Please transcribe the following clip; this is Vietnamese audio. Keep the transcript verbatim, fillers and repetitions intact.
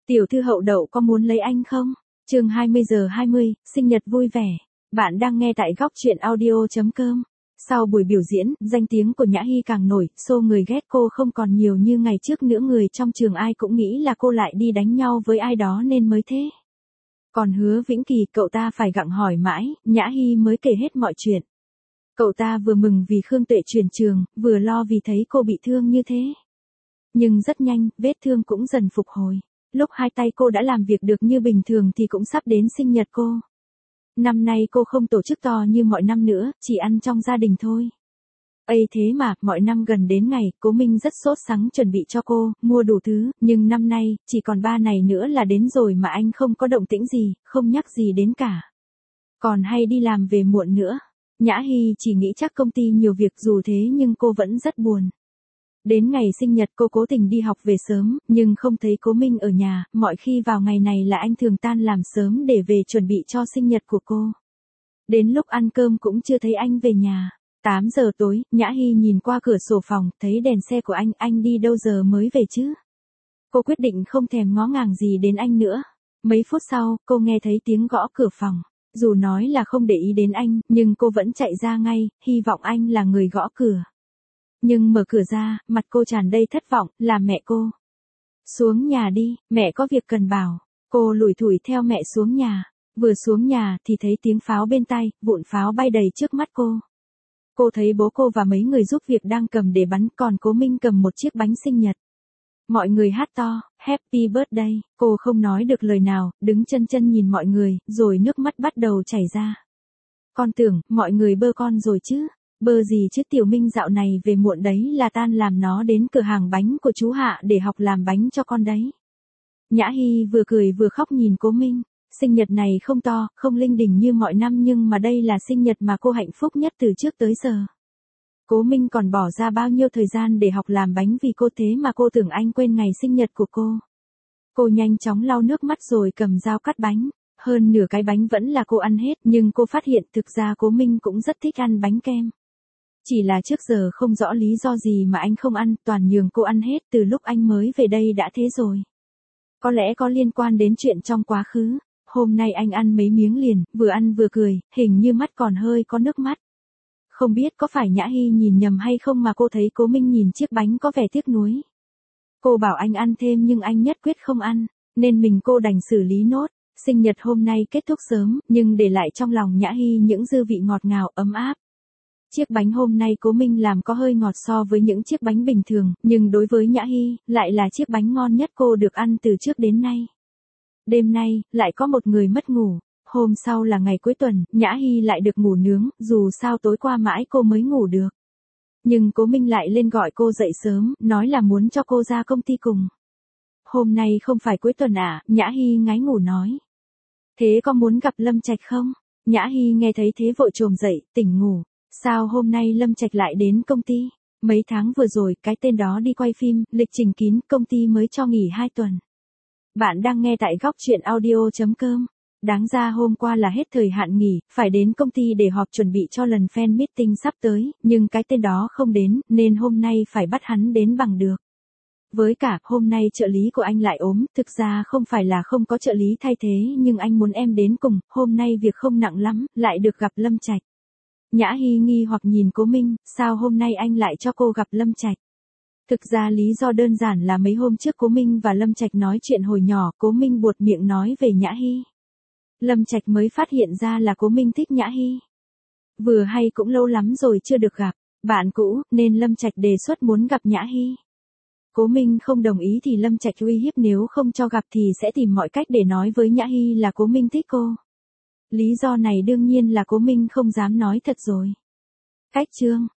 Tiểu thư Hậu Đậu có muốn lấy anh không? Chương hai mươi giờ hai mươi, sinh nhật vui vẻ. Bạn đang nghe tại góc truyện audio chấm com. Sau buổi biểu diễn, danh tiếng của Nhã Hy càng nổi, xô người ghét cô không còn nhiều như ngày trước nữa, người trong trường ai cũng nghĩ là cô lại đi đánh nhau với ai đó nên mới thế. Còn Hứa Vĩnh Kỳ, cậu ta phải gặng hỏi mãi, Nhã Hy mới kể hết mọi chuyện. Cậu ta vừa mừng vì Khương Tuệ chuyển trường, vừa lo vì thấy cô bị thương như thế. Nhưng rất nhanh, vết thương cũng dần phục hồi. Lúc hai tay cô đã làm việc được như bình thường thì cũng sắp đến sinh nhật cô. Năm nay cô không tổ chức to như mọi năm nữa, chỉ ăn trong gia đình thôi. Ây thế mà, mọi năm gần đến ngày, Cố Minh rất sốt sắng chuẩn bị cho cô, mua đủ thứ, nhưng năm nay, chỉ còn ba ngày nữa là đến rồi mà anh không có động tĩnh gì, không nhắc gì đến cả. Còn hay đi làm về muộn nữa. Nhã Hy chỉ nghĩ chắc công ty nhiều việc, dù thế nhưng cô vẫn rất buồn. Đến ngày sinh nhật cô cố tình đi học về sớm, nhưng không thấy Cố Minh ở nhà, mọi khi vào ngày này là anh thường tan làm sớm để về chuẩn bị cho sinh nhật của cô. Đến lúc ăn cơm cũng chưa thấy anh về nhà. tám giờ tối, Nhã Hy nhìn qua cửa sổ phòng, thấy đèn xe của anh, anh đi đâu giờ mới về chứ? Cô quyết định không thèm ngó ngàng gì đến anh nữa. Mấy phút sau, cô nghe thấy tiếng gõ cửa phòng. Dù nói là không để ý đến anh, nhưng cô vẫn chạy ra ngay, hy vọng anh là người gõ cửa. Nhưng mở cửa ra, mặt cô tràn đầy thất vọng, là mẹ cô. Xuống nhà đi, mẹ có việc cần bảo. Cô lủi thủi theo mẹ xuống nhà. Vừa xuống nhà thì thấy tiếng pháo bên tai, vụn pháo bay đầy trước mắt cô. Cô thấy bố cô và mấy người giúp việc đang cầm để bắn, còn Cố Minh cầm một chiếc bánh sinh nhật. Mọi người hát to, Happy Birthday, cô không nói được lời nào, đứng chân chân nhìn mọi người, rồi nước mắt bắt đầu chảy ra. Con tưởng, mọi người bơ con rồi chứ. Bơ gì chứ, Tiểu Minh dạo này về muộn đấy, là tan làm nó đến cửa hàng bánh của chú Hạ để học làm bánh cho con đấy. Nhã Hy vừa cười vừa khóc nhìn Cố Minh. Sinh nhật này không to, không linh đình như mọi năm, nhưng mà đây là sinh nhật mà cô hạnh phúc nhất từ trước tới giờ. Cố Minh còn bỏ ra bao nhiêu thời gian để học làm bánh vì cô, thế mà cô tưởng anh quên ngày sinh nhật của cô. Cô nhanh chóng lau nước mắt rồi cầm dao cắt bánh. Hơn nửa cái bánh vẫn là cô ăn hết, nhưng cô phát hiện thực ra Cố Minh cũng rất thích ăn bánh kem. Chỉ là trước giờ không rõ lý do gì mà anh không ăn, toàn nhường cô ăn hết, từ lúc anh mới về đây đã thế rồi. Có lẽ có liên quan đến chuyện trong quá khứ. Hôm nay anh ăn mấy miếng liền, vừa ăn vừa cười, hình như mắt còn hơi có nước mắt. Không biết có phải Nhã Hy nhìn nhầm hay không mà cô thấy Cố Minh nhìn chiếc bánh có vẻ tiếc nuối. Cô bảo anh ăn thêm nhưng anh nhất quyết không ăn, nên mình cô đành xử lý nốt. Sinh nhật hôm nay kết thúc sớm, nhưng để lại trong lòng Nhã Hy những dư vị ngọt ngào, ấm áp. Chiếc bánh hôm nay Cố Minh làm có hơi ngọt so với những chiếc bánh bình thường, nhưng đối với Nhã Hy, lại là chiếc bánh ngon nhất cô được ăn từ trước đến nay. Đêm nay, lại có một người mất ngủ. Hôm sau là ngày cuối tuần, Nhã Hy lại được ngủ nướng, dù sao tối qua mãi cô mới ngủ được. Nhưng Cố Minh lại lên gọi cô dậy sớm, nói là muốn cho cô ra công ty cùng. Hôm nay không phải cuối tuần à, Nhã Hy ngái ngủ nói. Thế có muốn gặp Lâm Trạch không? Nhã Hy nghe thấy thế vội chồm dậy, tỉnh ngủ. Sao hôm nay Lâm Trạch lại đến công ty? Mấy tháng vừa rồi, cái tên đó đi quay phim, lịch trình kín, công ty mới cho nghỉ hai tuần. Bạn đang nghe tại góc truyện audio chấm com. Đáng ra hôm qua là hết thời hạn nghỉ, phải đến công ty để họp chuẩn bị cho lần fan meeting sắp tới, nhưng cái tên đó không đến, nên hôm nay phải bắt hắn đến bằng được. Với cả, hôm nay trợ lý của anh lại ốm, thực ra không phải là không có trợ lý thay thế, nhưng anh muốn em đến cùng, hôm nay việc không nặng lắm, lại được gặp Lâm Trạch. Nhã Hy nghi hoặc nhìn Cố Minh, sao hôm nay anh lại cho cô gặp Lâm Trạch? Thực ra lý do đơn giản là mấy hôm trước Cố Minh và Lâm Trạch nói chuyện hồi nhỏ, Cố Minh buột miệng nói về Nhã Hy. Lâm Trạch mới phát hiện ra là Cố Minh thích Nhã Hy. Vừa hay cũng lâu lắm rồi chưa được gặp, bạn cũ, nên Lâm Trạch đề xuất muốn gặp Nhã Hy. Cố Minh không đồng ý thì Lâm Trạch uy hiếp nếu không cho gặp thì sẽ tìm mọi cách để nói với Nhã Hy là Cố Minh thích cô. Lý do này đương nhiên là Cố Minh không dám nói thật rồi. Cách chương